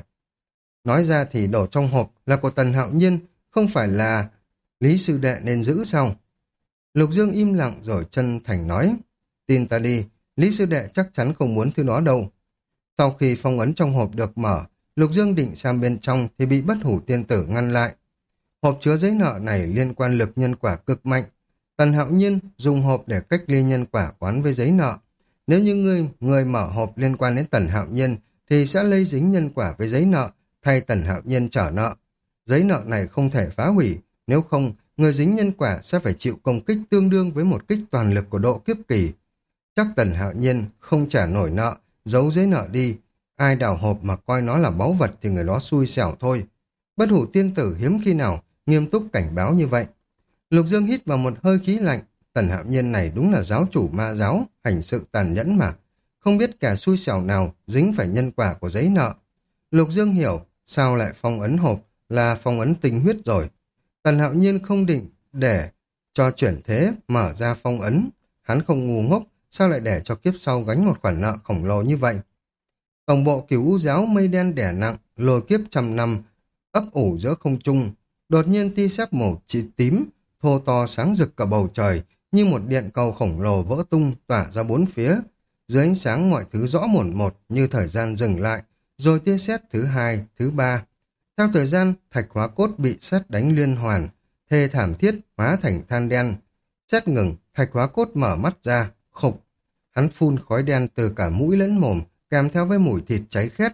Speaker 1: Nói ra thì đổ trong hộp là của Tần Hạo Nhiên, không phải là Lý Sư Đệ nên giữ sao? Lục Dương im lặng rồi chân thành nói. Tin ta đi, Lý Sư Đệ chắc chắn không muốn thứ đó đâu. Sau khi phong ấn trong hộp được mở, Lục Dương định sang bên trong thì bị Bất Hủ Tiên Tử ngăn lại. Hộp chứa giấy nợ này liên quan lực nhân quả cực mạnh. Tần Hạo Nhiên dùng hộp để cách ly nhân quả quán với giấy nợ. Nếu như người mở hộp liên quan đến Tần Hạo Nhiên thì sẽ lây dính nhân quả với giấy nợ, thay Tần Hạo Nhiên trả nợ. Giấy nợ này không thể phá hủy, nếu không, người dính nhân quả sẽ phải chịu công kích tương đương với một kích toàn lực của độ kiếp kỳ. Chắc Tần Hạo Nhiên không trả nổi nợ, giấu giấy nợ đi. Ai đào hộp mà coi nó là báu vật thì người đó xui xẻo thôi. Bất Hủ Tiên Tử hiếm khi nào nghiêm túc cảnh báo như vậy. Lục Dương hít vào một hơi khí lạnh. Tần Hạo Nhiên này đúng là giáo chủ ma giáo, hành sự tàn nhẫn mà. Không biết kẻ xui xẻo nào dính phải nhân quả của giấy nợ. Lục Dương hiểu sao lại phong ấn hộp là phong ấn tinh huyết rồi. Tần Hạo Nhiên không định để cho chuyển thế mở ra phong ấn. Hắn không ngu ngốc, sao lại để cho kiếp sau gánh một khoản nợ khổng lồ như vậy? Tổng bộ Cửu U giáo mây đen đè nặng, lôi kiếp trăm năm, ấp ủ giữa không trung. Đột nhiên tia sét màu tím, thô to sáng rực cả bầu trời, như một điện cầu khổng lồ vỡ tung tỏa ra bốn phía. Dưới ánh sáng mọi thứ rõ mồn một như thời gian dừng lại, rồi tia sét thứ hai, thứ ba. Theo thời gian, thạch hóa cốt bị sét đánh liên hoàn, thê thảm thiết hóa thành than đen. Sét ngừng, thạch hóa cốt mở mắt ra, khục. Hắn phun khói đen từ cả mũi lẫn mồm, kèm theo với mùi thịt cháy khét.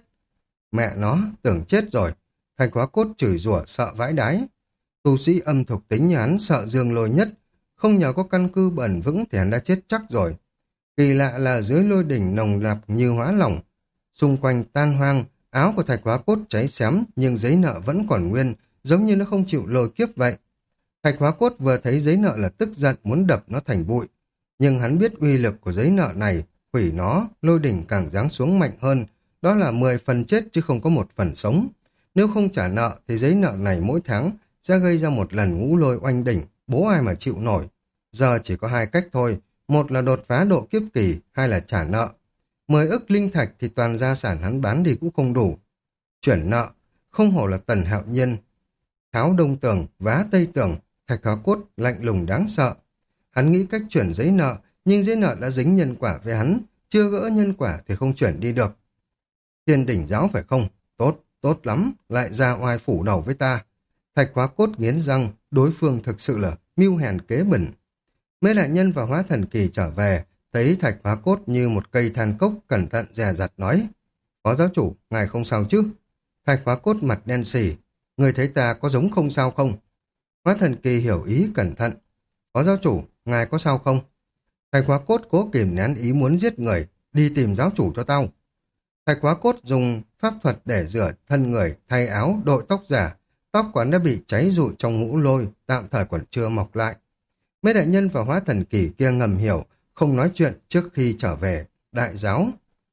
Speaker 1: Mẹ nó, tưởng chết rồi. Thạch hóa cốt chửi rủa sợ vãi đái. Tu sĩ âm thục tính như hắn sợ Dương Lôi nhất. Không nhờ có căn cứ bền vững thì hắn đã chết chắc rồi. Kỳ lạ là dưới lôi đỉnh nồng nặc như hóa lỏng. Xung quanh tan hoang, áo của thạch hóa cốt cháy xém nhưng giấy nợ vẫn còn nguyên, giống như nó không chịu lôi kiếp vậy. Thạch hóa cốt vừa thấy giấy nợ là tức giận muốn đập nó thành bụi. Nhưng hắn biết uy lực của giấy nợ này, hủy nó, lôi đỉnh càng giáng xuống mạnh hơn. Đó là 10 phần chết chứ không có một phần sống. Nếu không trả nợ thì giấy nợ này mỗi tháng sẽ gây ra một lần ngũ lôi oanh đỉnh, bố ai mà chịu nổi. Giờ chỉ có hai cách thôi, một là đột phá độ kiếp kỳ, hai là trả nợ. 10 ức linh thạch thì toàn gia sản hắn bán đi cũng không đủ. Chuyển nợ, không hổ là Tần Hạo Nhiên. Tháo đông tường, vá tây tường, thạch hóa cốt lạnh lùng đáng sợ. Hắn nghĩ cách chuyển giấy nợ, nhưng giấy nợ đã dính nhân quả với hắn, chưa gỡ nhân quả thì không chuyển đi được. Thiên đỉnh giáo phải không? Tốt, tốt lắm, lại ra oai phủ đầu với ta. Thạch hóa cốt nghiến răng, đối phương thực sự là mưu hèn kế bẩn. Mấy đại nhân và hóa thần kỳ trở về, thấy thạch hóa cốt như một cây than cốc, cẩn thận dè dặt nói. Phó giáo chủ, ngài không sao chứ? Thạch hóa cốt mặt đen xỉ, người thấy ta có giống không sao không? Hóa thần kỳ hiểu ý cẩn thận. Phó giáo chủ, ngài có sao không? Thạch hóa cốt cố kìm nén ý muốn giết người, đi tìm giáo chủ cho tao. Thạch hóa cốt dùng pháp thuật để rửa thân người, thay áo, đội tóc giả. Tóc quán đã bị cháy rụi trong ngũ lôi, tạm thời còn chưa mọc lại. Mấy đại nhân và hóa thần kỳ kia ngầm hiểu, không nói chuyện trước khi trở về đại giáo.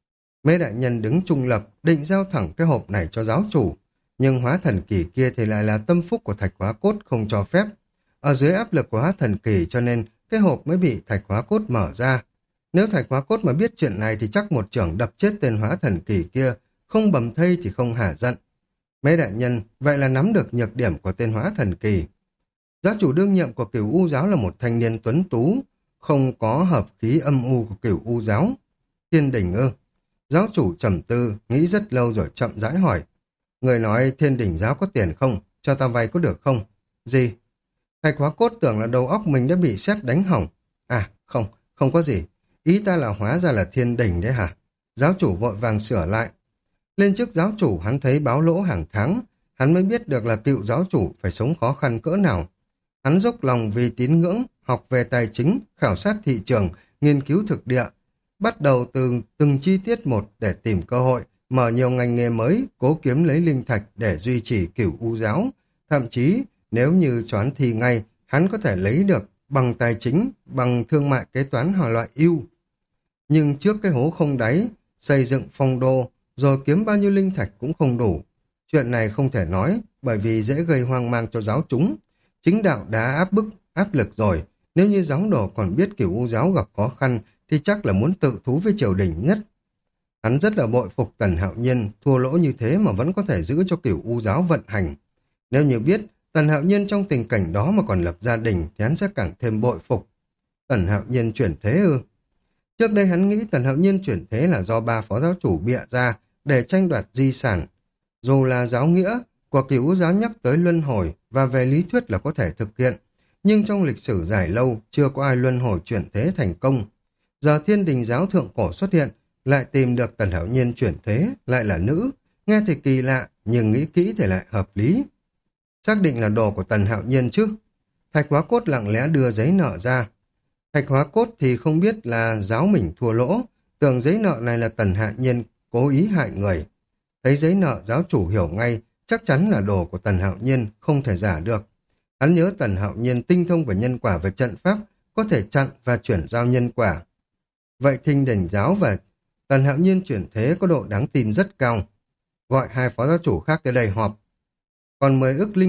Speaker 1: Mấy đại nhân đứng trung lập, định giao thẳng cái hộp này cho giáo chủ. Nhưng hóa thần kỳ kia thì lại là tâm phúc của thạch hóa cốt không cho phép. Ở dưới áp lực của hóa thần kỳ cho nên cái hộp mới bị thạch hóa cốt mở ra. Nếu thạch hóa cốt mà biết chuyện này thì chắc một chưởng đập chết tên hóa thần kỳ kia, không bầm thây thì không hả giận. Mấy đại nhân vậy là nắm được nhược điểm của tên hóa thần kỳ. Giáo chủ đương nhiệm của Cửu U giáo là một thanh niên tuấn tú, không có hợp khí âm u của Cửu U giáo. Thiên đỉnh ư? Giáo chủ trầm tư, nghĩ rất lâu rồi chậm rãi hỏi. Người nói thiên đỉnh giáo có tiền không? Cho ta vay có được không? Gì? Thạch hóa cốt tưởng là đầu óc mình đã bị sét đánh hỏng. À, không, không có gì. Ý ta là hóa ra là thiên đỉnh đấy hả? Giáo chủ vội vàng sửa lại. Lên trước giáo chủ hắn thấy báo lỗ hàng tháng, hắn mới biết được là cựu giáo chủ phải sống khó khăn cỡ nào. Hắn dốc lòng vì tín ngưỡng, học về tài chính, khảo sát thị trường, nghiên cứu thực địa, bắt đầu từ từng chi tiết một để tìm cơ hội, mở nhiều ngành nghề mới, cố kiếm lấy linh thạch để duy trì Cửu U giáo. Thậm chí, nếu như choán thi ngay, hắn có thể lấy được bằng tài chính, bằng thương mại kế toán hoặc loại ưu. Nhưng trước cái hố không đáy, xây dựng phong đô, rồi kiếm bao nhiêu linh thạch cũng không đủ. Chuyện này không thể nói, bởi vì dễ gây hoang mang cho giáo chúng. Chính đạo đã áp lực rồi, nếu như giáo đồ còn biết Cửu U giáo gặp khó khăn, thì chắc là muốn tự thú với triều đình nhất. Hắn rất là bội phục Tần Hạo Nhiên, thua lỗ như thế mà vẫn có thể giữ cho Cửu U giáo vận hành. Nếu như biết Tần Hạo Nhiên trong tình cảnh đó mà còn lập gia đình thì hắn sẽ càng thêm bội phục. Tần Hạo Nhiên chuyển thế ư? Trước đây hắn nghĩ Tần Hạo Nhiên chuyển thế là do ba phó giáo chủ bịa ra để tranh đoạt di sản. Dù là giáo nghĩa của Cửu U giáo nhắc tới luân hồi và về lý thuyết là có thể thực hiện, nhưng trong lịch sử dài lâu chưa có ai luân hồi chuyển thế thành công. Giờ Thiên Đình giáo thượng cổ xuất hiện, lại tìm được Tần Hạo Nhiên chuyển thế, lại là nữ, nghe thì kỳ lạ, nhưng nghĩ kỹ thì lại hợp lý. Xác định là đồ của Tần Hạo Nhiên chứ. Thạch hóa cốt lặng lẽ đưa giấy nợ ra. Thạch hóa cốt thì không biết là giáo mình thua lỗ, tưởng giấy nợ này là Tần Hạo Nhiên cố ý hại người. Thấy giấy nợ giáo chủ hiểu ngay, chắc chắn là đồ của Tần Hạo Nhiên, không thể giả được. Hắn nhớ Tần Hạo Nhiên tinh thông về nhân quả về trận pháp, có thể chặn và chuyển giao nhân quả. Vậy Thinh Đỉnh giáo và Tần Hạo Nhiên chuyển thế có độ đáng tin rất cao. Gọi hai phó giáo chủ khác tới đây họp. Còn 10 ức linh thạch,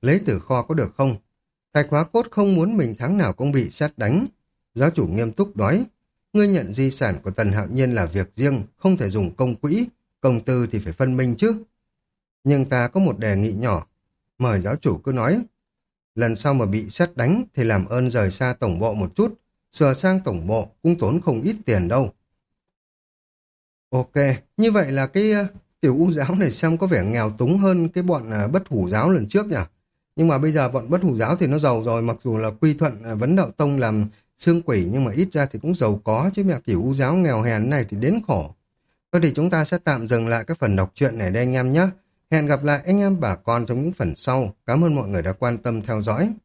Speaker 1: lấy từ kho có được không? Thạch Hóa Cốt không muốn mình tháng nào cũng bị sét đánh. Giáo chủ nghiêm túc nói, ngươi nhận di sản của Tần Hạo Nhiên là việc riêng, không thể dùng công quỹ, công tư thì phải phân minh chứ. Nhưng ta có một đề nghị nhỏ, mời giáo chủ cứ nói. Lần sau mà bị sét đánh thì làm ơn rời xa tổng bộ một chút, sửa sang tổng bộ cũng tốn không ít tiền đâu. Ok, như vậy là cái tiểu u giáo này xem có vẻ nghèo túng hơn cái bọn bất hủ giáo lần trước nhỉ? Nhưng mà bây giờ bọn bất hủ giáo thì nó giàu rồi, mặc dù là quy thuận vấn đạo tông làm xương quỷ nhưng mà ít ra thì cũng giàu có, chứ mẹ kiểu u giáo nghèo hèn này thì đến khổ. Thôi thì chúng ta sẽ tạm dừng lại cái phần đọc truyện này đây anh em nhé. Hẹn gặp lại anh em bà con trong những phần sau. Cảm ơn mọi người đã quan tâm theo dõi.